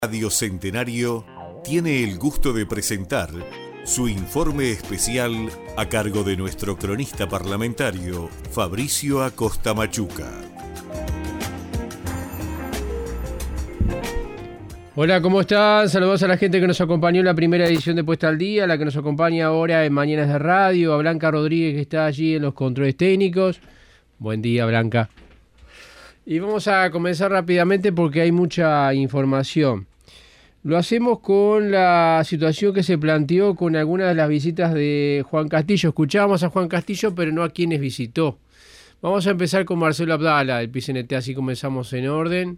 Radio Centenario tiene el gusto de presentar su informe especial a cargo de nuestro cronista parlamentario, Fabricio Acosta Machuca. Hola, ¿cómo están? Saludos a la gente que nos acompañó en la primera edición de Puesta al Día, la que nos acompaña ahora en Mañanas de Radio, a Blanca Rodríguez que está allí en los controles técnicos. Buen día, Blanca. Y vamos a comenzar rápidamente porque hay mucha información. Lo hacemos con la situación que se planteó con algunas de las visitas de Juan Castillo. Escuchábamos a Juan Castillo, pero no a quienes visitó. Vamos a empezar con Marcelo Abdala, del PCNT, así comenzamos en orden.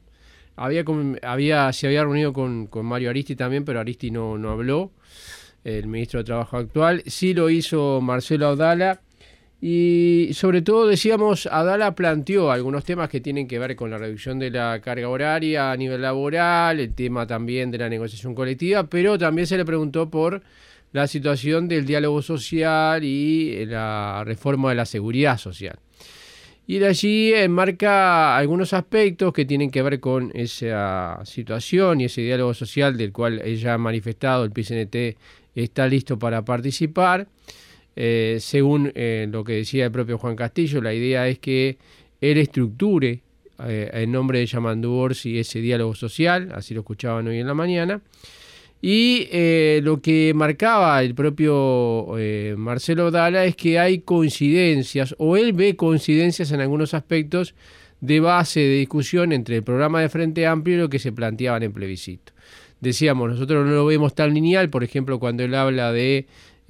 Se había reunido con Mario Aristi también, pero Aristi no habló, el ministro de Trabajo actual. Sí lo hizo Marcelo Abdala. Y sobre todo, decíamos, Abdala planteó algunos temas que tienen que ver con la reducción de la carga horaria a nivel laboral, el tema también de la negociación colectiva, pero también se le preguntó por la situación del diálogo social y la reforma de la seguridad social. Y de allí enmarca algunos aspectos que tienen que ver con esa situación y ese diálogo social del cual ella ha manifestado, el PCNT está listo para participar. Según lo que decía el propio Juan Castillo, la idea es que él estructure en nombre de Yamandu Orsi ese diálogo social, así lo escuchaban hoy en la mañana, y lo que marcaba el propio Marcelo Abdala es que hay coincidencias, o él ve coincidencias en algunos aspectos de base de discusión entre el programa de Frente Amplio y lo que se planteaba en el plebiscito. Decíamos, nosotros no lo vemos tan lineal, por ejemplo, cuando él habla de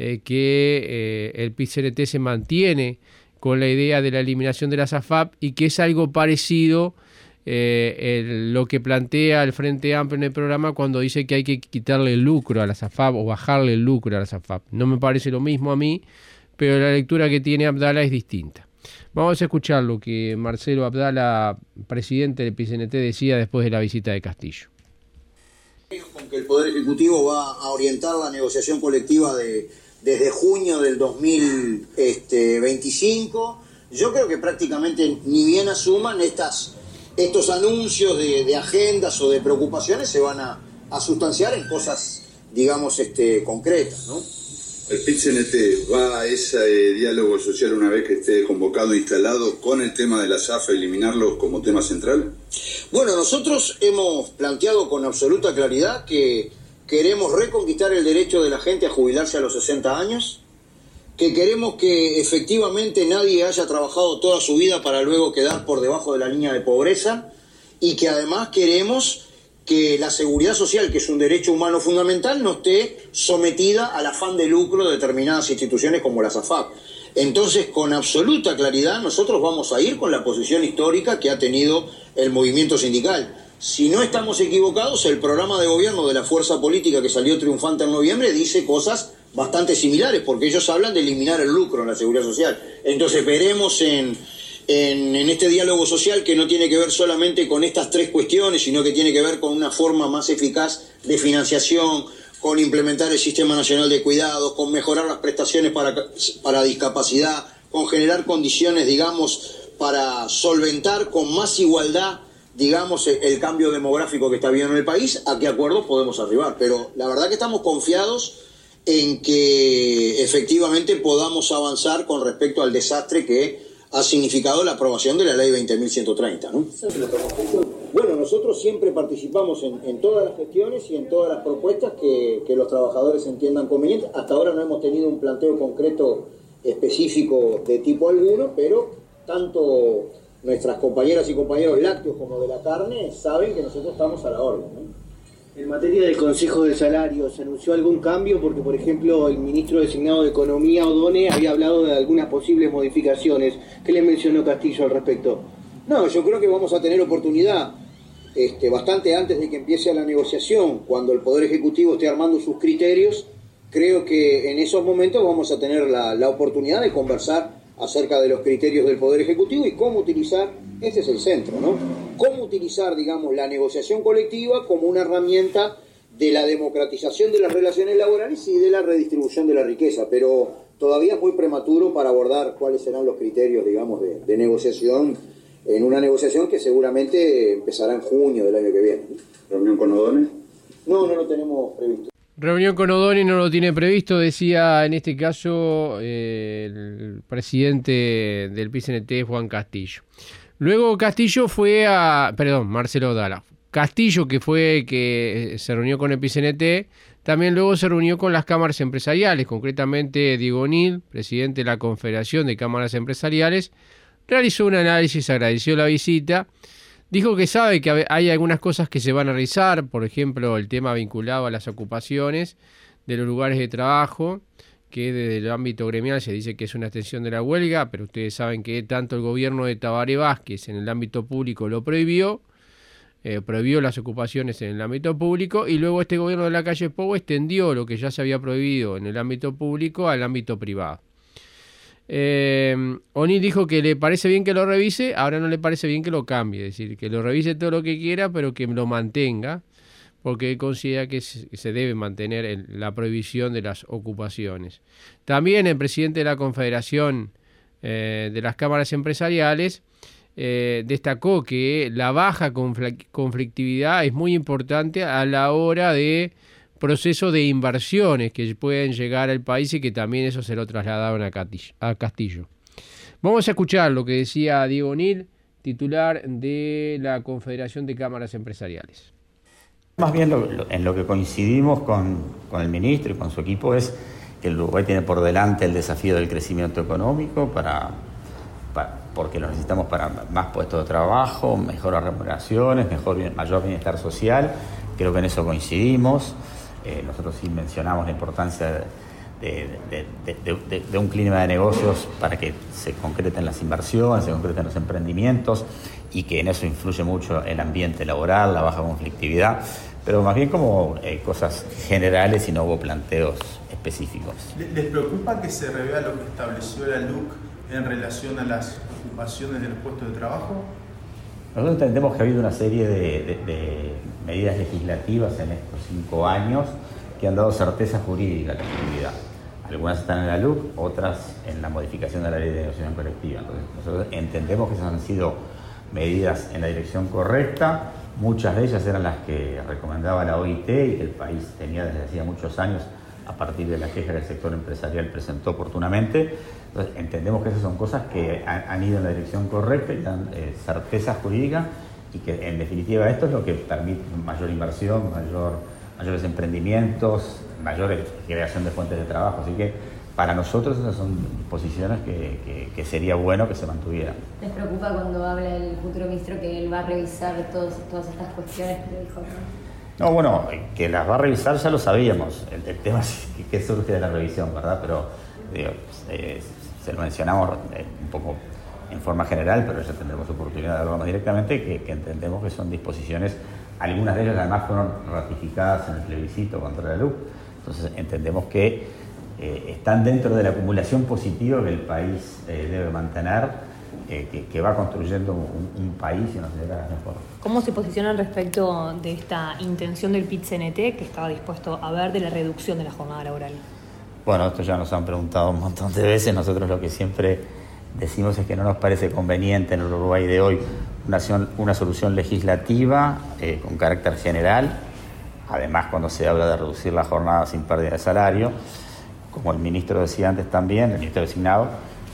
que el PCNT se mantiene con la idea de la eliminación de las AFAP y que es algo parecido lo que plantea el Frente Amplio en el programa cuando dice que hay que quitarle el lucro a las AFAP o bajarle el lucro a las AFAP. No me parece lo mismo a mí, pero la lectura que tiene Abdala es distinta. Vamos a escuchar lo que Marcelo Abdala, presidente del PCNT, decía después de la visita de Castillo. Con que el Poder Ejecutivo va a orientar la negociación colectiva desde junio del 2025, yo creo que prácticamente ni bien asuman estos anuncios de agendas o de preocupaciones se van a sustanciar en cosas, digamos, concretas, ¿no? ¿El PIT-CNT va a ese diálogo social una vez que esté convocado e instalado con el tema de la SAF, eliminarlo como tema central? Bueno, nosotros hemos planteado con absoluta claridad que queremos reconquistar el derecho de la gente a jubilarse a los 60 años, que queremos que efectivamente nadie haya trabajado toda su vida para luego quedar por debajo de la línea de pobreza y que además queremos que la seguridad social, que es un derecho humano fundamental, no esté sometida al afán de lucro de determinadas instituciones como las AFAP. Entonces, con absoluta claridad, nosotros vamos a ir con la posición histórica que ha tenido el movimiento sindical. Si no estamos equivocados, el programa de gobierno de la fuerza política que salió triunfante en noviembre dice cosas bastante similares, porque ellos hablan de eliminar el lucro en la seguridad social. Entonces, veremos en este diálogo social, que no tiene que ver solamente con estas tres cuestiones, sino que tiene que ver con una forma más eficaz de financiación, con implementar el Sistema Nacional de Cuidados, con mejorar las prestaciones para discapacidad, con generar condiciones, digamos, para solventar con más igualdad, digamos, el cambio demográfico que está habiendo en el país. ¿A qué acuerdos podemos arribar? Pero la verdad que estamos confiados en que efectivamente podamos avanzar con respecto al desastre que ha significado la aprobación de la ley 20.130, ¿no? Bueno, nosotros siempre participamos en todas las gestiones y en todas las propuestas que los trabajadores entiendan convenientes. Hasta ahora no hemos tenido un planteo concreto específico de tipo alguno, pero tanto nuestras compañeras y compañeros lácteos como de la carne saben que nosotros estamos a la orden, ¿no? En materia del Consejo de Salarios, ¿se anunció algún cambio? Porque, por ejemplo, el ministro designado de Economía, Odone, había hablado de algunas posibles modificaciones. ¿Qué le mencionó Castillo al respecto? No, yo creo que vamos a tener oportunidad bastante antes de que empiece la negociación, cuando el Poder Ejecutivo esté armando sus criterios. Creo que en esos momentos vamos a tener la oportunidad de conversar acerca de los criterios del Poder Ejecutivo y cómo utilizar, este es el centro, ¿no? Cómo utilizar, digamos, la negociación colectiva como una herramienta de la democratización de las relaciones laborales y de la redistribución de la riqueza, pero todavía es muy prematuro para abordar cuáles serán los criterios, digamos, de negociación, en una negociación que seguramente empezará en junio del año que viene. ¿Reunión con Odone? No lo tenemos previsto. Reunión con O'Donnell no lo tiene previsto, decía en este caso el presidente del PIT-CNT, Juan Castillo. Luego Castillo Marcelo Dalla. Castillo, que se reunió con el PIT-CNT, también luego se reunió con las cámaras empresariales, concretamente Diego O'Neill, presidente de la Confederación de Cámaras Empresariales, realizó un análisis, agradeció la visita, dijo que sabe que hay algunas cosas que se van a realizar, por ejemplo, el tema vinculado a las ocupaciones de los lugares de trabajo, que desde el ámbito gremial se dice que es una extensión de la huelga, pero ustedes saben que tanto el gobierno de Tabaré Vázquez en el ámbito público lo prohibió las ocupaciones en el ámbito público, y luego este gobierno de Lacalle Pou extendió lo que ya se había prohibido en el ámbito público al ámbito privado. O'Neill dijo que le parece bien que lo revise, ahora no le parece bien que lo cambie, es decir, que lo revise todo lo que quiera, pero que lo mantenga, porque él considera que se debe mantener la prohibición de las ocupaciones. También el presidente de la Confederación de las Cámaras Empresariales destacó que la baja conflictividad es muy importante a la hora de procesos de inversiones que pueden llegar al país, y que también eso se lo trasladaron a Castillo. Vamos a escuchar lo que decía Diego O'Neill, titular de la Confederación de Cámaras Empresariales. Más bien en lo que coincidimos con el ministro y con su equipo es que el Uruguay tiene por delante el desafío del crecimiento económico porque lo necesitamos para más puestos de trabajo, mejores remuneraciones, mayor bienestar social. Creo que en eso coincidimos. Nosotros sí mencionamos la importancia de un clima de negocios para que se concreten las inversiones, se concreten los emprendimientos, y que en eso influye mucho el ambiente laboral, la baja conflictividad, pero más bien como cosas generales y no hubo planteos específicos. ¿Les preocupa que se revea lo que estableció la LUC en relación a las ocupaciones de los puestos de trabajo? Nosotros entendemos que ha habido una serie de medidas legislativas en estos 5 años que han dado certeza jurídica a la actividad. Algunas están en la LUC, otras en la modificación de la ley de negociación colectiva. Entonces, nosotros entendemos que esas han sido medidas en la dirección correcta. Muchas de ellas eran las que recomendaba la OIT y que el país tenía desde hacía muchos años a partir de la queja que el sector empresarial presentó oportunamente. Entonces, entendemos que esas son cosas que han ido en la dirección correcta y dan certeza jurídica, y que en definitiva esto es lo que permite mayor inversión, mayores emprendimientos, mayor creación de fuentes de trabajo. Así que para nosotros esas son disposiciones que sería bueno que se mantuvieran. ¿Les preocupa cuando habla el futuro ministro que él va a revisar todas estas cuestiones que dijo? No, bueno, que las va a revisar ya lo sabíamos. El tema es que surge de la revisión, ¿verdad? Pero se lo mencionamos un poco en forma general, pero ya tendremos oportunidad de hablarnos directamente, que entendemos que son disposiciones, algunas de ellas además fueron ratificadas en el plebiscito contra la LUC. Entonces entendemos que están dentro de la acumulación positiva que el país debe mantener, que va construyendo un país y una sociedad mejor. ¿Cómo se posicionan respecto de esta intención del PIT-CNT que estaba dispuesto a ver de la reducción de la jornada laboral? Bueno, esto ya nos han preguntado un montón de veces. Nosotros lo que siempre decimos es que no nos parece conveniente en el Uruguay de hoy una solución legislativa con carácter general. Además, cuando se habla de reducir la jornada sin pérdida de salario, como el ministro decía antes también, el ministro designado,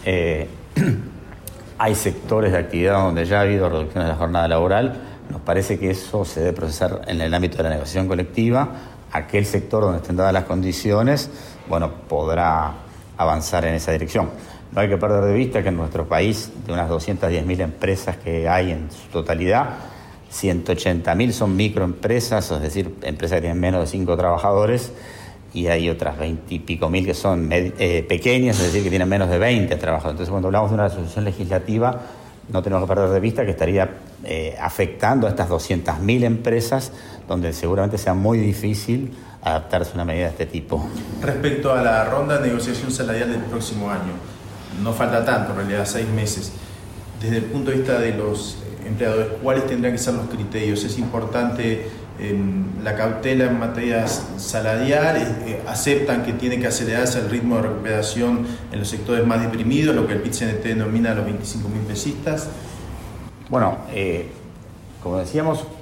hay sectores de actividad donde ya ha habido reducciones de la jornada laboral. Nos parece que eso se debe procesar en el ámbito de la negociación colectiva. Aquel sector donde estén dadas las condiciones, bueno, podrá avanzar en esa dirección. No hay que perder de vista que en nuestro país, de unas 210.000 empresas que hay en su totalidad, 180.000 son microempresas, es decir, empresas que tienen menos de 5 trabajadores, y hay otras 20 y pico mil que son pequeñas, es decir, que tienen menos de 20 trabajadores. Entonces, cuando hablamos de una solución legislativa, no tenemos que perder de vista que estaría afectando a estas 200.000 empresas, donde seguramente sea muy difícil adaptarse a una medida de este tipo. Respecto a la ronda de negociación salarial del próximo año, no falta tanto, en realidad 6 meses. Desde el punto de vista de los empleadores, ¿cuáles tendrán que ser los criterios? ¿Es importante la cautela en materia salarial? ¿Aceptan que tiene que acelerarse el ritmo de recuperación en los sectores más deprimidos, lo que el PIT-CNT denomina los 25.000 pesistas? Bueno, como decíamos,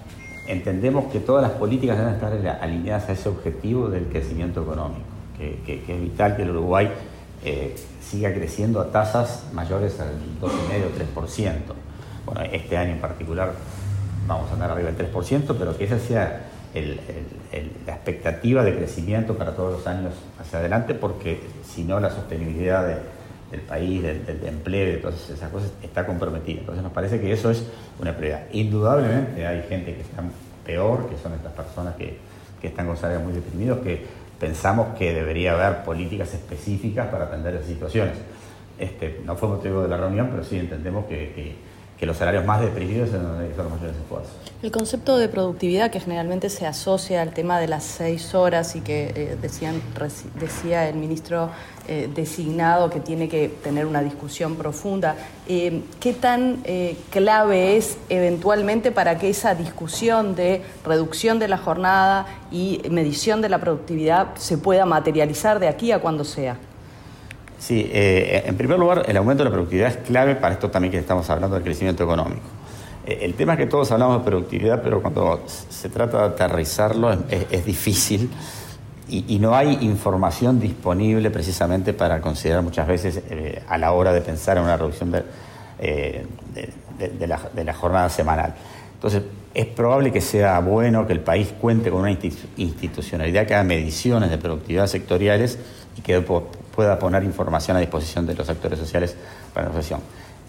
entendemos que todas las políticas deben estar alineadas a ese objetivo del crecimiento económico, que es vital que el Uruguay siga creciendo a tasas mayores al 2,5-3%. Bueno, este año en particular vamos a andar arriba del 3%, pero que esa sea la expectativa de crecimiento para todos los años hacia adelante, porque si no la sostenibilidad del país, del empleo, de todas esas cosas está comprometida. Entonces nos parece que eso es una prioridad. Indudablemente hay gente que está peor, que son estas personas que están con salarios muy deprimidos, que pensamos que debería haber políticas específicas para atender esas situaciones. No fue motivo de la reunión, pero sí entendemos que los salarios más deprimidos es donde hay que hacer los mayores esfuerzos. El concepto de productividad, que generalmente se asocia al tema de las 6 horas y que decía el ministro designado que tiene que tener una discusión profunda, ¿qué tan clave es eventualmente para que esa discusión de reducción de la jornada y medición de la productividad se pueda materializar de aquí a cuando sea? Sí, en primer lugar, el aumento de la productividad es clave para esto también que estamos hablando del crecimiento económico. El tema es que todos hablamos de productividad, pero cuando se trata de aterrizarlo es difícil y no hay información disponible precisamente para considerar muchas veces a la hora de pensar en una reducción de la jornada semanal. Entonces, es probable que sea bueno que el país cuente con una institucionalidad que haga mediciones de productividad sectoriales y que pueda poner información a disposición de los actores sociales para la negociación.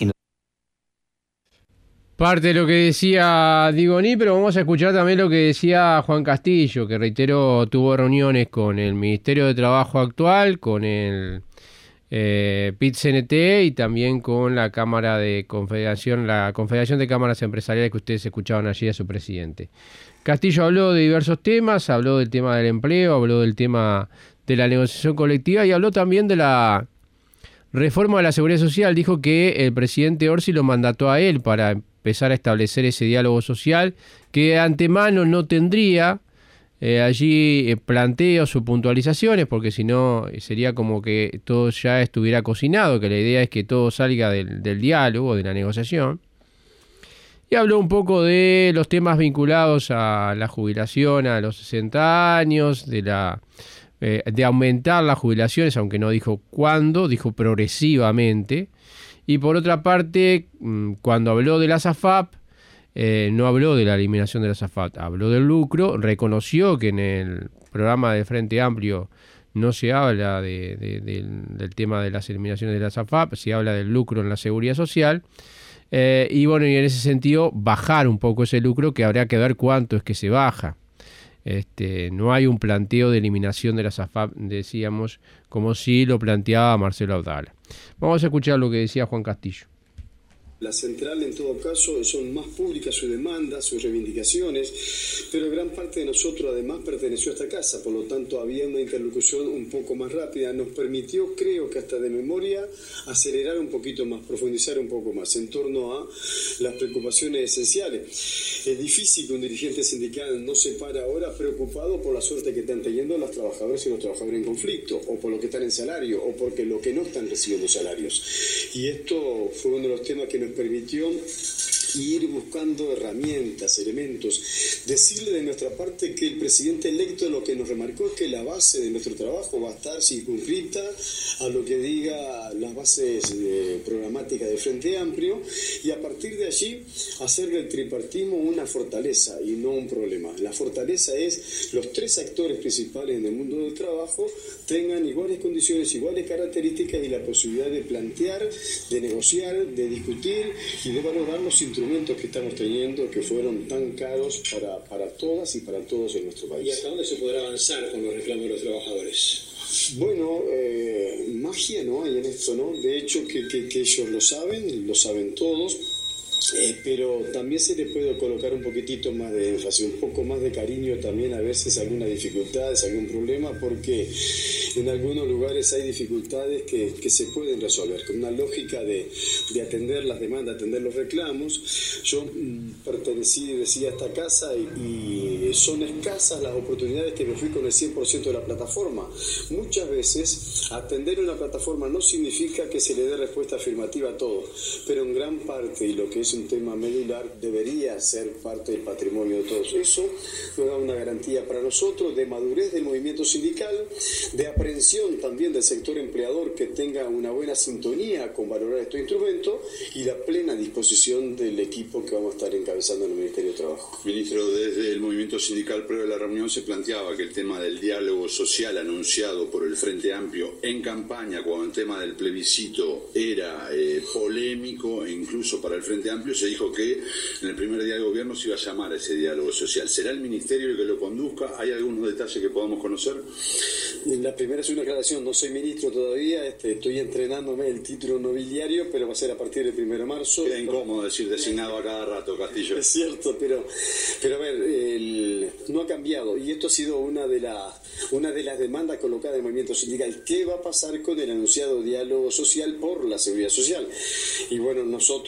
Parte de lo que decía Digoni, pero vamos a escuchar también lo que decía Juan Castillo, que reiteró, tuvo reuniones con el Ministerio de Trabajo actual, con el PIT-CNT y también con la Cámara de Confederación, la Confederación de Cámaras Empresariales que ustedes escuchaban allí a su presidente. Castillo habló de diversos temas, habló del tema del empleo, habló del tema de la negociación colectiva y habló también de la reforma de la seguridad social. Dijo que el presidente Orsi lo mandató a él para empezar a establecer ese diálogo social, que de antemano no tendría allí planteos o puntualizaciones, porque si no sería como que todo ya estuviera cocinado, que la idea es que todo salga del diálogo, de la negociación. Y habló un poco de los temas vinculados a la jubilación a los 60 años, de aumentar las jubilaciones, aunque no dijo cuándo, dijo progresivamente. Y por otra parte, cuando habló de la AFAP, no habló de la eliminación de la AFAP, habló del lucro, reconoció que en el programa de Frente Amplio no se habla del tema de las eliminaciones de la AFAP, se habla del lucro en la seguridad social. Y bueno, y en ese sentido, bajar un poco ese lucro, que habría que ver cuánto es que se baja. No hay un planteo de eliminación de las AFAP, decíamos, como si lo planteaba Marcelo Abdala. Vamos a escuchar lo que decía Juan Castillo. La central, en todo caso, son más públicas sus demandas, sus reivindicaciones, pero gran parte de nosotros además perteneció a esta casa, por lo tanto había una interlocución un poco más rápida. Nos permitió, creo que hasta de memoria, acelerar un poquito más, profundizar un poco más en torno a las preocupaciones esenciales. Es difícil que un dirigente sindical no se pare ahora preocupado por la suerte que están teniendo las trabajadoras y los trabajadores en conflicto, o por lo que están en salario, o porque lo que no están recibiendo salarios. Y esto fue uno de los temas que nos permitió ir buscando herramientas, elementos. Decirle de nuestra parte que el presidente electo lo que nos remarcó es que la base de nuestro trabajo va a estar circunscrita a lo que diga las bases programáticas de Frente Amplio, y a partir de allí hacer del tripartismo una fortaleza y no un problema. La fortaleza es los 3 actores principales en el mundo del trabajo tengan iguales condiciones, iguales características y la posibilidad de plantear, de negociar, de discutir y de valorar los instrumentos que estamos teniendo, que fueron tan caros para todas y para todos en nuestro país. ¿Y hasta dónde se podrá avanzar con los reclamos de los trabajadores? Bueno, magia no hay en esto, ¿no? De hecho, que ellos lo saben todos. Pero también se le puede colocar un poquitito más de énfasis, un poco más de cariño también a veces, algunas dificultades, algún problema, porque en algunos lugares hay dificultades que se pueden resolver con una lógica de atender las demandas, atender los reclamos. Yo decía a esta casa y son escasas las oportunidades que me fui con el 100% de la plataforma. Muchas veces atender una plataforma no significa que se le dé respuesta afirmativa a todo, pero en gran parte, y lo que es un un tema medular, debería ser parte del patrimonio de todos. Eso nos da una garantía para nosotros de madurez del movimiento sindical, de aprehensión también del sector empleador que tenga una buena sintonía con valorar estos instrumentos y la plena disposición del equipo que vamos a estar encabezando en el Ministerio de Trabajo. Ministro, desde el movimiento sindical previo a la reunión se planteaba que el tema del diálogo social anunciado por el Frente Amplio en campaña, cuando el tema del plebiscito era polémico e incluso para el Frente Amplio, se dijo que en el primer día de gobierno se iba a llamar a ese diálogo social. ¿Será el Ministerio el que lo conduzca? ¿Hay algunos detalles que podamos conocer? La primera es una aclaración, no soy ministro todavía, estoy entrenándome el título nobiliario, pero va a ser a partir del 1 de marzo. Queda incómodo decir designado a cada rato, Castillo. Es cierto, pero a ver, no ha cambiado, y esto ha sido una de las demandas colocadas en el movimiento sindical. ¿Qué va a pasar con el anunciado diálogo social por la seguridad social? Y bueno,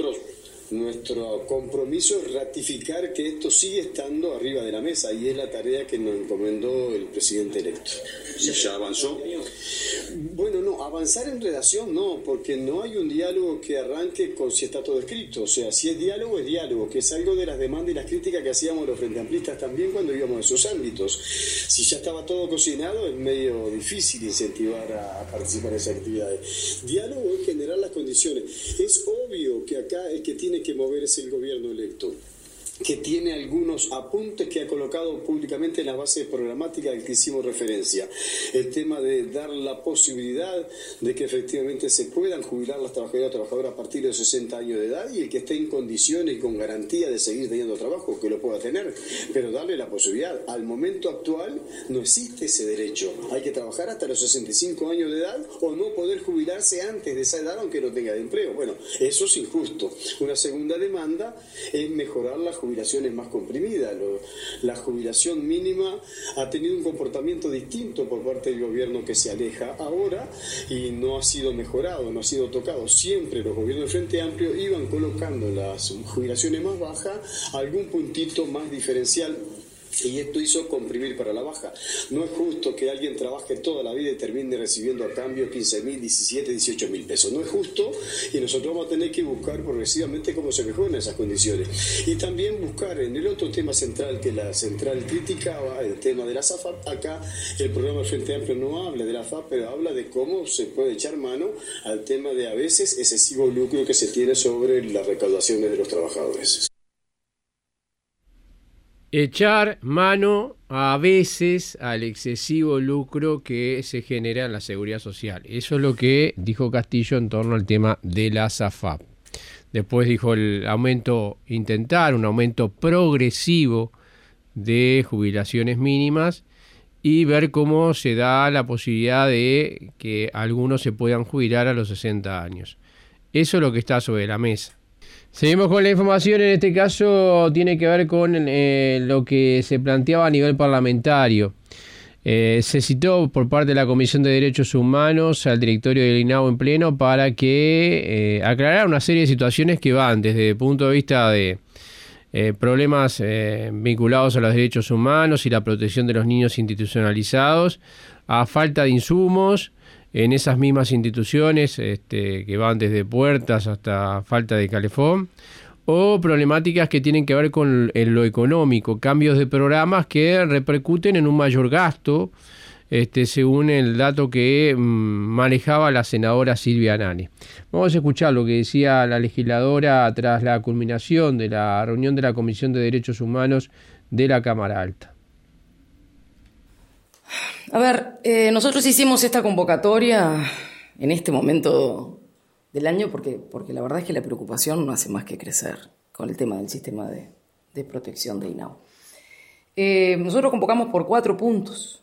nuestro compromiso es ratificar que esto sigue estando arriba de la mesa, y es la tarea que nos encomendó el presidente electo. ¿Y ya avanzó? Bueno, no, avanzar en redacción no, porque no hay un diálogo que arranque con si está todo escrito. O sea, si es diálogo, que es algo de las demandas y las críticas que hacíamos los frente amplistas también cuando íbamos a esos ámbitos. Si ya estaba todo cocinado, es medio difícil incentivar a participar en esas actividades. Diálogo es generar las condiciones. Es obvio que acá el que tiene que mover es el gobierno electo, que tiene algunos apuntes que ha colocado públicamente en la base programática al que hicimos referencia. El tema de dar la posibilidad de que efectivamente se puedan jubilar las trabajadoras y trabajadoras a partir de los 60 años de edad, y el que esté en condiciones y con garantía de seguir teniendo trabajo, que lo pueda tener, pero darle la posibilidad. Al momento actual no existe ese derecho. Hay que trabajar hasta los 65 años de edad o no poder jubilarse antes de esa edad aunque no tenga empleo. Bueno, eso es injusto. Una segunda demanda es mejorar la jubilaciones más comprimidas. La jubilación mínima ha tenido un comportamiento distinto por parte del gobierno que se aleja ahora y no ha sido mejorado, no ha sido tocado. Siempre los gobiernos del Frente Amplio iban colocando en las jubilaciones más bajas algún puntito más diferencial, y esto hizo comprimir para la baja. No es justo que alguien trabaje toda la vida y termine recibiendo a cambio 15.000, 17, 18.000 pesos. No es justo, y nosotros vamos a tener que buscar progresivamente cómo se mejoran esas condiciones. Y también buscar en el otro tema central que la central criticaba, el tema de la AFAP. Acá el programa del Frente Amplio no habla de la AFAP, pero habla de cómo se puede echar mano al tema de a veces excesivo lucro que se tiene sobre las recaudaciones de los trabajadores. Echar mano a veces al excesivo lucro que se genera en la seguridad social. Eso es lo que dijo Castillo en torno al tema de la AFAP. Después dijo un aumento progresivo de jubilaciones mínimas y ver cómo se da la posibilidad de que algunos se puedan jubilar a los 60 años. Eso es lo que está sobre la mesa. Seguimos con la información, en este caso tiene que ver con lo que se planteaba a nivel parlamentario. Se citó por parte de la Comisión de Derechos Humanos al directorio del INAU en pleno para que aclarara una serie de situaciones que van desde el punto de vista de problemas vinculados a los derechos humanos y la protección de los niños institucionalizados, a falta de insumos en esas mismas instituciones que van desde puertas hasta falta de calefón, o problemáticas que tienen que ver con lo económico, cambios de programas que repercuten en un mayor gasto, según el dato que manejaba la senadora Silvia Nani. Vamos a escuchar lo que decía la legisladora tras la culminación de la reunión de la Comisión de Derechos Humanos de la Cámara Alta. A ver, nosotros hicimos esta convocatoria en este momento del año porque la verdad es que la preocupación no hace más que crecer con el tema del sistema de protección de INAU. Nosotros convocamos por 4 puntos.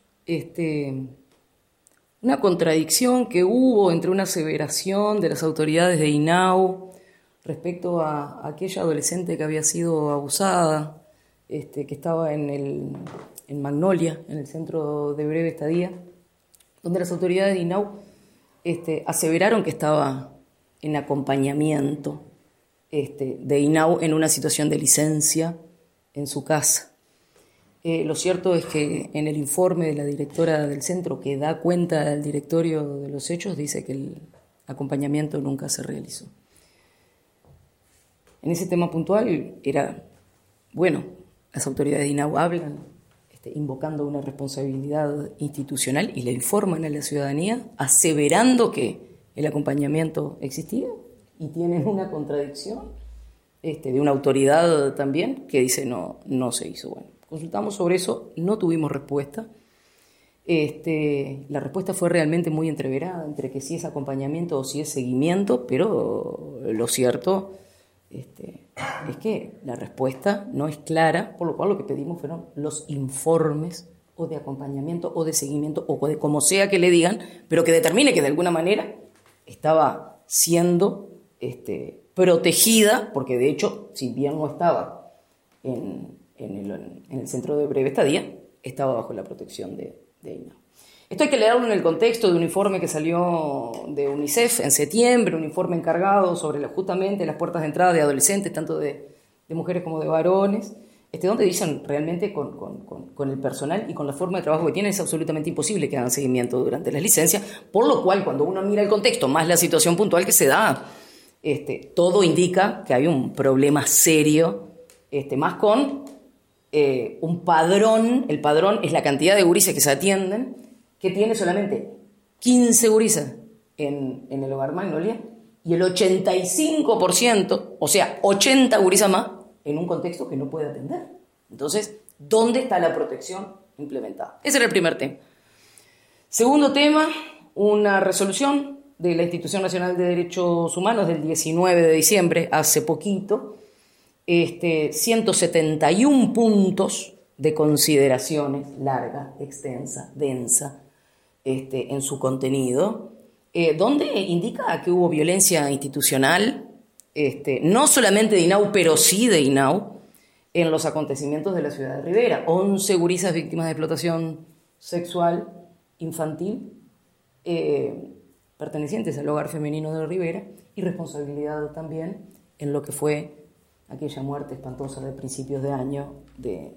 Una contradicción que hubo entre una aseveración de las autoridades de INAU respecto a aquella adolescente que había sido abusada, que estaba en Magnolia, en el centro de breve estadía, donde las autoridades de INAU aseveraron que estaba en acompañamiento de INAU en una situación de licencia en su casa. Lo cierto es que en el informe de la directora del centro, que da cuenta al directorio de los hechos, dice que el acompañamiento nunca se realizó. En ese tema puntual era, bueno, las autoridades de INAU hablan invocando una responsabilidad institucional y le informan a la ciudadanía aseverando que el acompañamiento existía, y tienen una contradicción de una autoridad también que dice no se hizo. Bueno, consultamos sobre eso, no tuvimos respuesta. La respuesta fue realmente muy entreverada entre que sí es acompañamiento o sí es seguimiento, pero lo cierto es que la respuesta no es clara, por lo cual lo que pedimos fueron los informes o de acompañamiento o de seguimiento o de como sea que le digan, pero que determine que de alguna manera estaba siendo protegida, porque de hecho, si bien no estaba en el centro de breve estadía, estaba bajo la protección de INAU. Esto hay que leerlo en el contexto de un informe que salió de UNICEF en septiembre, un informe encargado sobre justamente las puertas de entrada de adolescentes, tanto de mujeres como de varones, donde dicen realmente con el personal y con la forma de trabajo que tienen es absolutamente imposible que hagan seguimiento durante las licencias, por lo cual cuando uno mira el contexto, más la situación puntual que se da, todo indica que hay un problema serio, más con un padrón. El padrón es la cantidad de gurises que se atienden, que tiene solamente 15 gurises en el hogar Magnolia y el 85%, o sea, 80 gurisas más, en un contexto que no puede atender. Entonces, ¿dónde está la protección implementada? Ese era el primer tema. Segundo tema, una resolución de la Institución Nacional de Derechos Humanos del 19 de diciembre, hace poquito, 171 puntos de consideraciones, larga, extensa, densa, en su contenido, donde indica que hubo violencia institucional, no solamente de INAU, pero sí de INAU, en los acontecimientos de la ciudad de Rivera. 11 gurisas víctimas de explotación sexual infantil, pertenecientes al hogar femenino de Rivera, y responsabilidad también en lo que fue aquella muerte espantosa de principios de año que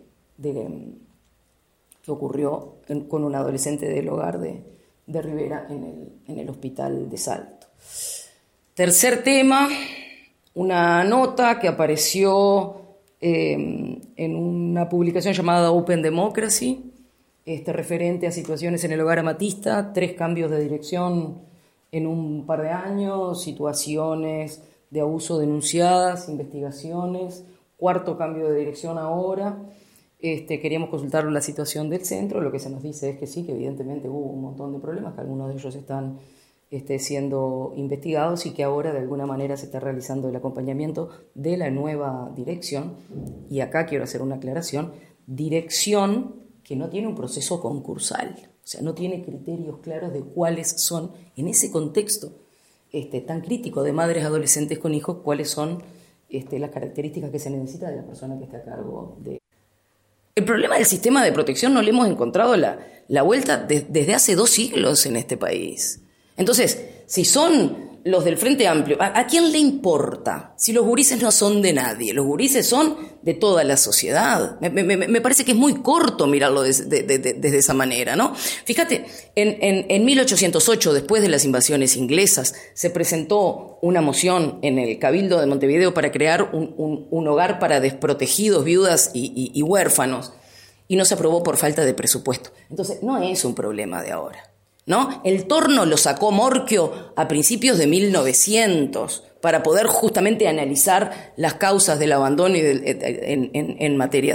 ocurrió con un adolescente del hogar de Rivera en el hospital de Salto. Tercer tema, una nota que apareció en una publicación llamada Open Democracy, referente a situaciones en el hogar amatista, 3 cambios de dirección en un par de años, situaciones de abuso denunciadas, investigaciones, 4º cambio de dirección ahora. Queríamos consultar la situación del centro. Lo que se nos dice es que sí, que evidentemente hubo un montón de problemas, que algunos de ellos están siendo investigados y que ahora de alguna manera se está realizando el acompañamiento de la nueva dirección. Y acá quiero hacer una aclaración: dirección que no tiene un proceso concursal, o sea, no tiene criterios claros de cuáles son, en ese contexto tan crítico de madres adolescentes con hijos, cuáles son las características que se necesita de la persona que está a cargo de. El problema del sistema de protección no le hemos encontrado la vuelta desde hace 2 siglos en este país. Entonces, si son los del Frente Amplio, ¿a quién le importa? Si los gurises no son de nadie, los gurises son de toda la sociedad. Me parece que es muy corto mirarlo desde esa manera, ¿no? Fíjate, en 1808, después de las invasiones inglesas, se presentó una moción en el Cabildo de Montevideo para crear un hogar para desprotegidos, viudas y huérfanos, y no se aprobó por falta de presupuesto. Entonces, no es un problema de ahora, ¿no? El torno lo sacó Morchio a principios de 1900 para poder justamente analizar las causas del abandono y en materia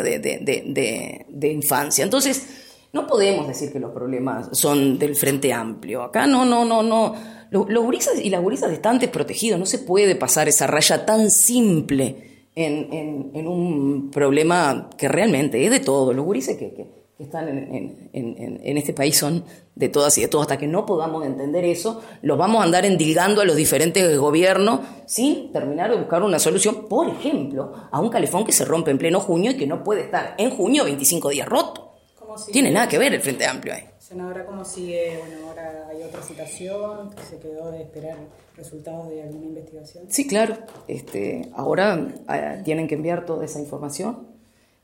de infancia. Entonces, no podemos decir que los problemas son del Frente Amplio. Acá no. Los gurisas y las gurisas están desprotegidos. No se puede pasar esa raya tan simple en un problema que realmente es de todos. Los gurises que están en este país son de todas y de todos. Hasta que no podamos entender eso, los vamos a andar endilgando a los diferentes gobiernos sin terminar de buscar una solución, por ejemplo, a un calefón que se rompe en pleno junio y que no puede estar en junio 25 días roto. Tiene nada que ver el Frente Amplio ahí. Senadora, ¿cómo sigue? Bueno, ahora hay otra citación que se quedó de esperar resultados de alguna investigación. Sí, claro. Ahora tienen que enviar toda esa información,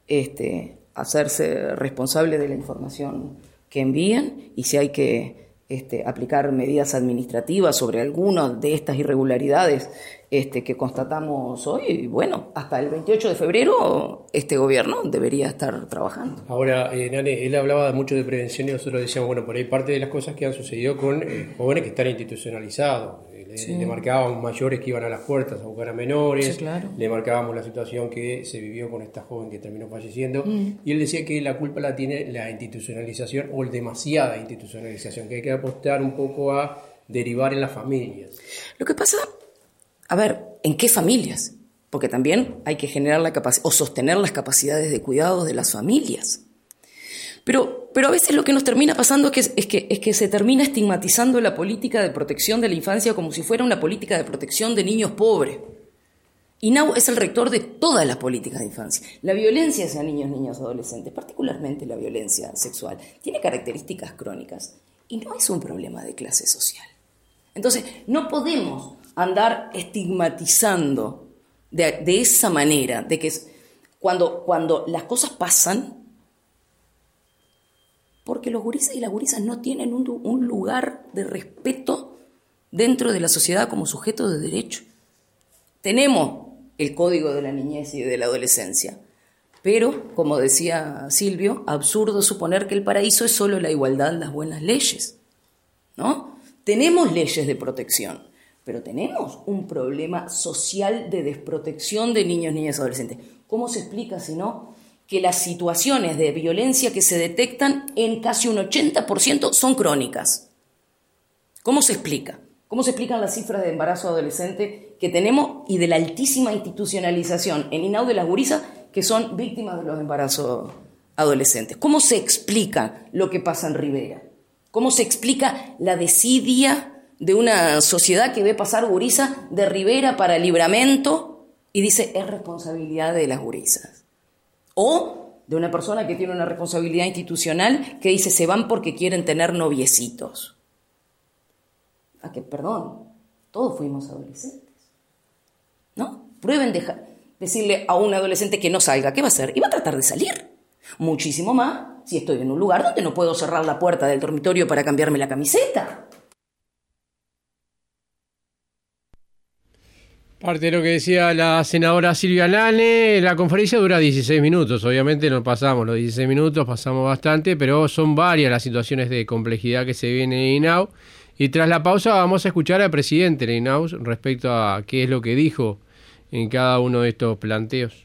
hacerse responsable de la información que envían, y si hay que aplicar medidas administrativas sobre algunas de estas irregularidades que constatamos hoy. Y bueno, hasta el 28 de febrero este gobierno debería estar trabajando. Ahora, Nane, él hablaba mucho de prevención y nosotros decíamos, bueno, por ahí parte de las cosas que han sucedido con jóvenes que están institucionalizados. Le marcábamos mayores que iban a las puertas a buscar a menores, sí, claro. Le marcábamos la situación que se vivió con esta joven que terminó falleciendo, y él decía que la culpa la tiene la institucionalización o demasiada institucionalización, que hay que apostar un poco a derivar en las familias. Lo que pasa, a ver, ¿en qué familias? Porque también hay que generar la capacidad o sostener las capacidades de cuidado de las familias. Pero a veces lo que nos termina pasando es que se termina estigmatizando la política de protección de la infancia como si fuera una política de protección de niños pobres. INAU es el rector de todas las políticas de infancia. La violencia hacia niños, niñas, adolescentes, particularmente la violencia sexual, tiene características crónicas y no es un problema de clase social. Entonces, no podemos andar estigmatizando de esa manera, de que cuando las cosas pasan, porque los gurisas y las gurisas no tienen un lugar de respeto dentro de la sociedad como sujeto de derecho. Tenemos el código de la niñez y de la adolescencia, pero, como decía Silvio, absurdo suponer que el paraíso es solo la igualdad, las buenas leyes, ¿no? Tenemos leyes de protección, pero tenemos un problema social de desprotección de niños, niñas y adolescentes. ¿Cómo se explica, si no, que las situaciones de violencia que se detectan en casi un 80% son crónicas? ¿Cómo se explica? ¿Cómo se explican las cifras de embarazo adolescente que tenemos y de la altísima institucionalización en INAU de las gurisas que son víctimas de los embarazos adolescentes? ¿Cómo se explica lo que pasa en Rivera? ¿Cómo se explica la desidia de una sociedad que ve pasar gurisas de Rivera para Libramento y dice es responsabilidad de las gurisas? O de una persona que tiene una responsabilidad institucional que dice se van porque quieren tener noviecitos. Perdón, todos fuimos adolescentes, ¿no? Prueben decirle a un adolescente que no salga, ¿qué va a hacer? Y va a tratar de salir. Muchísimo más si estoy en un lugar donde no puedo cerrar la puerta del dormitorio para cambiarme la camiseta. Parte de lo que decía la senadora Silvia Nane, la conferencia dura 16 minutos, obviamente no pasamos los 16 minutos, pasamos bastante, pero son varias las situaciones de complejidad que se vienen en INAU, y tras la pausa vamos a escuchar al presidente de INAU respecto a qué es lo que dijo en cada uno de estos planteos.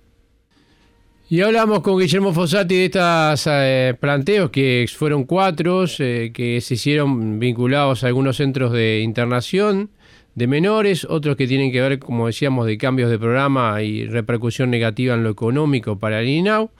Y hablamos con Guillermo Fossati de estos planteos, que fueron 4, que se hicieron vinculados a algunos centros de internación de menores, otros que tienen que ver, como decíamos, de cambios de programa y repercusión negativa en lo económico para el INAU.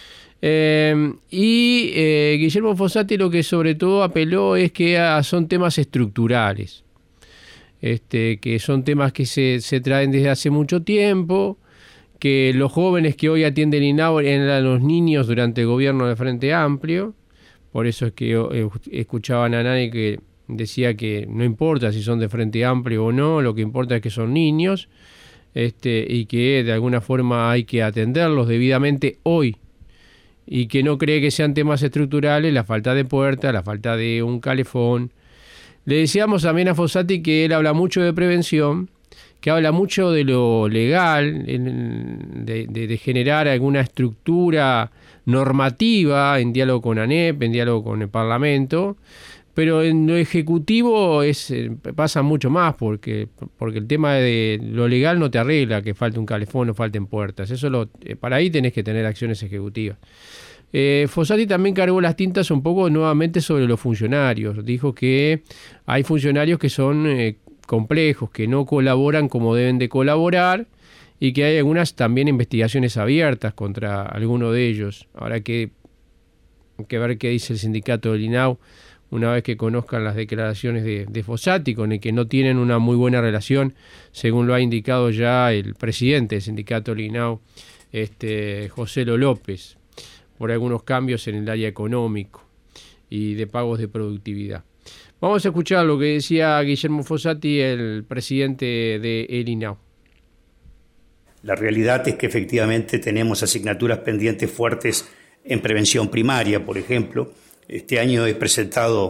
Guillermo Fossati lo que sobre todo apeló es que son temas estructurales, que son temas que se traen desde hace mucho tiempo, que los jóvenes que hoy atienden INAU eran los niños durante el gobierno del Frente Amplio. Por eso es que escuchaban a Nani que decía que no importa si son de Frente Amplio o no, lo que importa es que son niños, y que de alguna forma hay que atenderlos debidamente hoy, y que no cree que sean temas estructurales, la falta de puerta, la falta de un calefón. Le decíamos también a Fossati que él habla mucho de prevención, que habla mucho de lo legal, de generar alguna estructura normativa en diálogo con ANEP, en diálogo con el Parlamento, pero en lo ejecutivo pasa mucho más, porque el tema de lo legal no te arregla que falte un calefón o falten puertas. Para ahí tenés que tener acciones ejecutivas. Fossati también cargó las tintas un poco nuevamente sobre los funcionarios. Dijo que hay funcionarios que son complejos, que no colaboran como deben de colaborar, y que hay algunas también investigaciones abiertas contra alguno de ellos. Ahora hay que ver qué dice el sindicato del INAU una vez que conozcan las declaraciones de Fossati, con el que no tienen una muy buena relación, según lo ha indicado ya el presidente del sindicato del INAU, José López, por algunos cambios en el área económico y de pagos de productividad. Vamos a escuchar lo que decía Guillermo Fossati, el presidente de el INAU. La realidad es que efectivamente tenemos asignaturas pendientes fuertes en prevención primaria, por ejemplo. Este año he presentado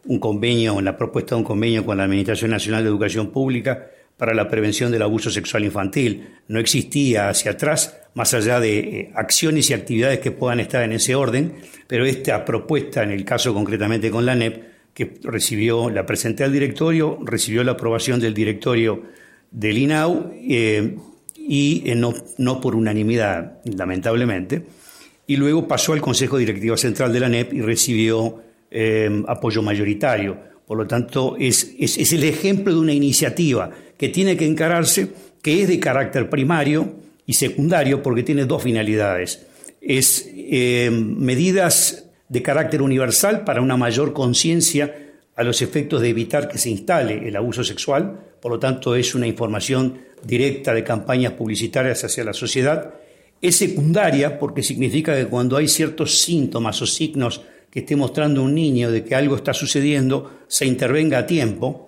un convenio, la propuesta de un convenio con la Administración Nacional de Educación Pública para la prevención del abuso sexual infantil. No existía hacia atrás, más allá de acciones y actividades que puedan estar en ese orden, pero esta propuesta, en el caso concretamente con la ANEP, que la presenté al directorio, recibió la aprobación del directorio del INAU y no por unanimidad, lamentablemente, y luego pasó al Consejo Directivo Central de la ANEP y recibió apoyo mayoritario. Por lo tanto, es el ejemplo de una iniciativa que tiene que encararse, que es de carácter primario y secundario, porque tiene dos finalidades. Es medidas de carácter universal para una mayor conciencia a los efectos de evitar que se instale el abuso sexual. Por lo tanto, es una información directa de campañas publicitarias hacia la sociedad. Es secundaria porque significa que cuando hay ciertos síntomas o signos que esté mostrando un niño de que algo está sucediendo, se intervenga a tiempo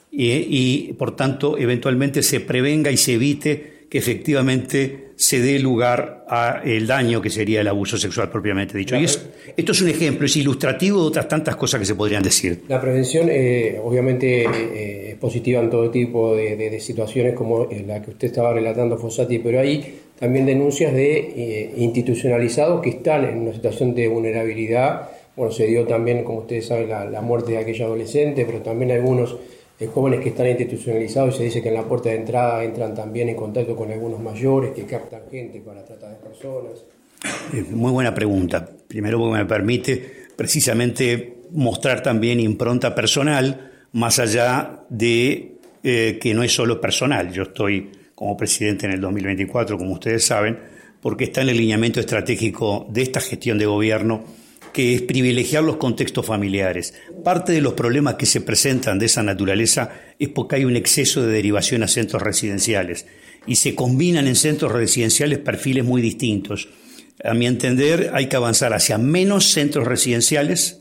y por tanto, eventualmente se prevenga y se evite que efectivamente se dé lugar al daño que sería el abuso sexual propiamente dicho. Y esto es un ejemplo, es ilustrativo de otras tantas cosas que se podrían decir. La prevención obviamente es positiva en todo tipo de situaciones como la que usted estaba relatando, Fossati, pero hay también denuncias de institucionalizados que están en una situación de vulnerabilidad. Bueno, se dio también, como ustedes saben, la muerte de aquella adolescente, pero también algunos jóvenes que están institucionalizados y se dice que en la puerta de entrada entran también en contacto con algunos mayores que captan gente para tratar de personas. Muy buena pregunta. Primero porque me permite precisamente mostrar también impronta personal, más allá de que no es solo personal. Yo estoy como presidente en el 2024, como ustedes saben, porque está en el lineamiento estratégico de esta gestión de gobierno, que es privilegiar los contextos familiares. Parte de los problemas que se presentan de esa naturaleza es porque hay un exceso de derivación a centros residenciales y se combinan en centros residenciales perfiles muy distintos. A mi entender, hay que avanzar hacia menos centros residenciales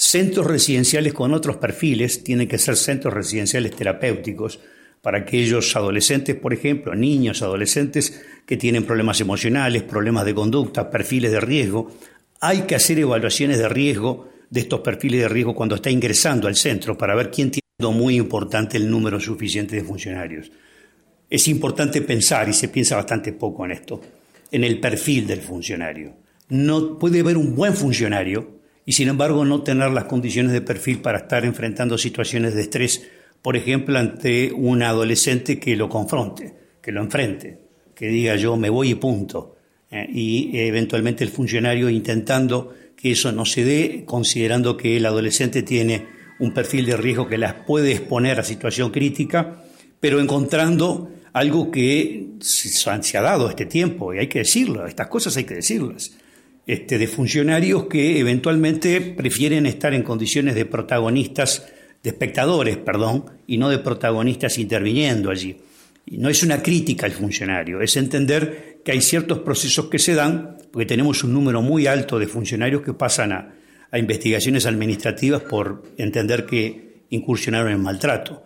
con otros perfiles, tienen que ser centros residenciales terapéuticos para aquellos adolescentes, por ejemplo, niños, adolescentes que tienen problemas emocionales, problemas de conducta, perfiles de riesgo. Hay que hacer evaluaciones de riesgo de estos perfiles de riesgo cuando está ingresando al centro para ver quién tiene. Muy importante el número suficiente de funcionarios. Es importante pensar, y se piensa bastante poco en esto, en el perfil del funcionario. No puede haber un buen funcionario y sin embargo no tener las condiciones de perfil para estar enfrentando situaciones de estrés, por ejemplo, ante un adolescente que lo confronte, que lo enfrente, que diga yo me voy y punto. Y eventualmente el funcionario intentando que eso no se dé, considerando que el adolescente tiene un perfil de riesgo que las puede exponer a situación crítica, pero encontrando algo que se ha dado este tiempo, y hay que decirlo, estas cosas hay que decirlas, de funcionarios que eventualmente prefieren estar en condiciones de protagonistas, de espectadores, y no de protagonistas interviniendo allí. Y no es una crítica al funcionario, es entender que hay ciertos procesos que se dan, porque tenemos un número muy alto de funcionarios que pasan a investigaciones administrativas por entender que incursionaron en maltrato.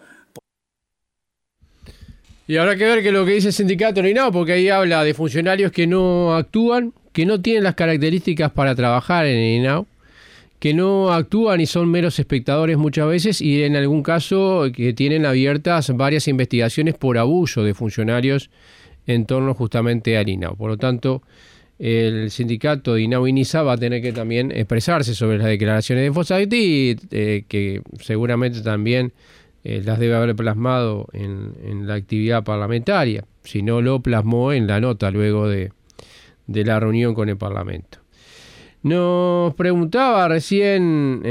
Y habrá que ver qué es lo que dice el sindicato INAU, porque ahí habla de funcionarios que no actúan, que no tienen las características para trabajar en el INAU, que no actúan y son meros espectadores muchas veces, y en algún caso que tienen abiertas varias investigaciones por abuso de funcionarios en torno justamente al INAU. Por lo tanto, el sindicato de INAU-INISA va a tener que también expresarse sobre las declaraciones de Fossati, que seguramente también las debe haber plasmado en la actividad parlamentaria, si no lo plasmó en la nota luego de la reunión con el Parlamento. Nos preguntaba recién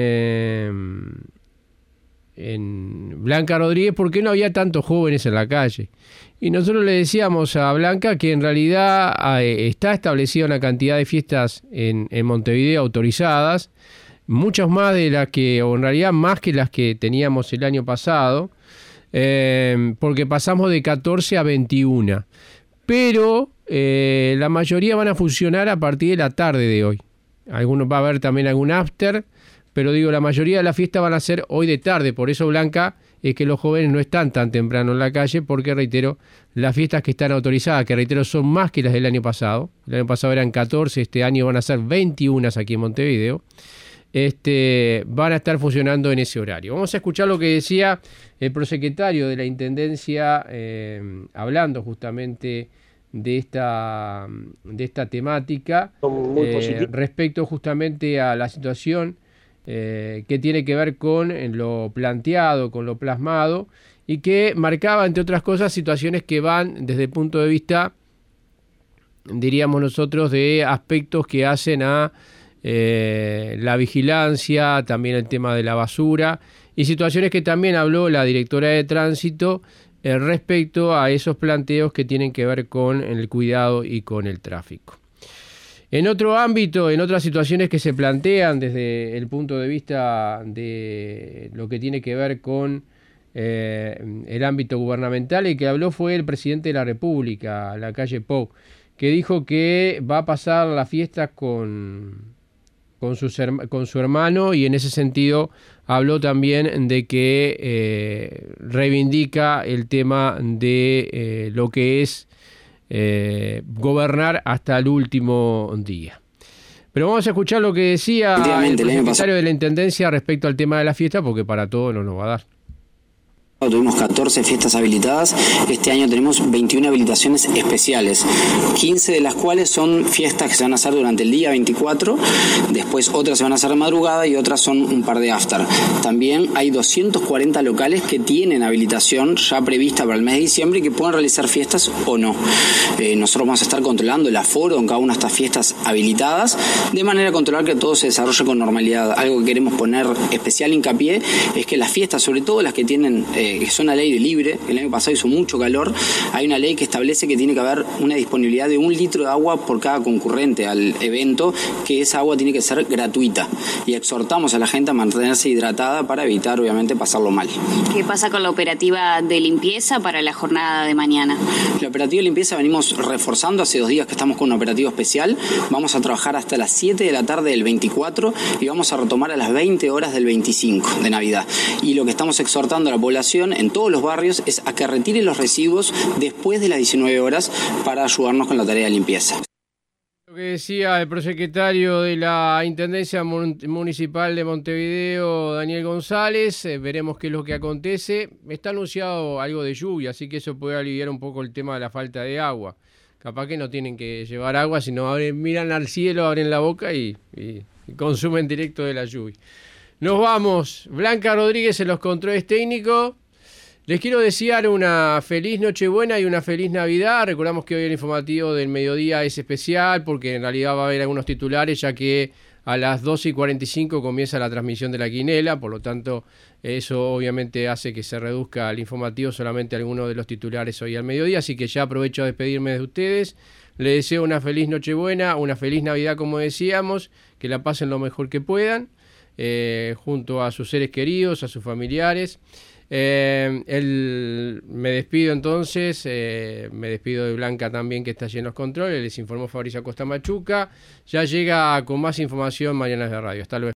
en Blanca Rodríguez por qué no había tantos jóvenes en la calle. Y nosotros le decíamos a Blanca que en realidad está establecida una cantidad de fiestas en Montevideo autorizadas, muchas más de las que, o en realidad más que las que teníamos el año pasado, porque pasamos de 14 a 21. Pero la mayoría van a funcionar a partir de la tarde de hoy. Algunos va a haber también algún after, pero digo, la mayoría de las fiestas van a ser hoy de tarde. Por eso, Blanca, es que los jóvenes no están tan temprano en la calle, porque, reitero, las fiestas que están autorizadas, que reitero son más que las del año pasado. El año pasado eran 14, este año van a ser 21 aquí en Montevideo. van a estar funcionando en ese horario. Vamos a escuchar lo que decía el prosecretario de la Intendencia, hablando justamente de esta temática, respecto justamente a la situación que tiene que ver con lo planteado, con lo plasmado, y que marcaba, entre otras cosas, situaciones que van desde el punto de vista, diríamos nosotros, de aspectos que hacen a la vigilancia, también el tema de la basura, y situaciones que también habló la directora de tránsito respecto a esos planteos que tienen que ver con el cuidado y con el tráfico. En otro ámbito, en otras situaciones que se plantean desde el punto de vista de lo que tiene que ver con el ámbito gubernamental, y que habló fue el presidente de la República, Lacalle Pou, que dijo que va a pasar la fiesta con su hermano, y en ese sentido habló también de que reivindica el tema de lo que es gobernar hasta el último día. Pero vamos a escuchar lo que decía el secretario de la Intendencia respecto al tema de la fiesta, porque para todo no nos va a dar. Tuvimos 14 fiestas habilitadas, este año tenemos 21 habilitaciones especiales, 15 de las cuales son fiestas que se van a hacer durante el día 24, después otras se van a hacer de madrugada y otras son un par de after. También hay 240 locales que tienen habilitación ya prevista para el mes de diciembre y que pueden realizar fiestas o no. Nosotros vamos a estar controlando el aforo en cada una de estas fiestas habilitadas, de manera a controlar que todo se desarrolle con normalidad. Algo que queremos poner especial hincapié es que las fiestas, sobre todo las que tienen que son al aire libre, el año pasado hizo mucho calor, hay una ley que establece que tiene que haber una disponibilidad de 1 litro de agua por cada concurrente al evento, que esa agua tiene que ser gratuita, y exhortamos a la gente a mantenerse hidratada para evitar obviamente pasarlo mal. ¿Qué pasa con la operativa de limpieza para la jornada de mañana? La operativa de limpieza venimos reforzando, hace 2 días que estamos con un operativo especial, vamos a trabajar hasta las 7 de la tarde del 24 y vamos a retomar a las 20 horas del 25 de Navidad, y lo que estamos exhortando a la población en todos los barrios es a que retire los residuos después de las 19 horas para ayudarnos con la tarea de limpieza. Lo que decía el prosecretario de la Intendencia Municipal de Montevideo, Daniel González. Veremos qué es lo que acontece. Está anunciado algo de lluvia, así que eso puede aliviar un poco el tema de la falta de agua. Capaz que no tienen que llevar agua, sino miran al cielo, abren la boca y consumen directo de la lluvia. Nos vamos. Blanca Rodríguez en los controles técnicos. Les quiero desear una feliz Nochebuena y una feliz Navidad. Recordamos que hoy el informativo del mediodía es especial porque en realidad va a haber algunos titulares, ya que a las 12:45 comienza la transmisión de la quinela, por lo tanto eso obviamente hace que se reduzca el informativo solamente a algunos de los titulares hoy al mediodía, así que ya aprovecho a despedirme de ustedes. Les deseo una feliz Nochebuena, una feliz Navidad, como decíamos, que la pasen lo mejor que puedan, junto a sus seres queridos, a sus familiares. Me despido entonces, me despido de Blanca también, que está allí en los controles. Les informó Fabricio Acosta Machuca. Ya llega con más información Mañanas de Radio. Hasta luego.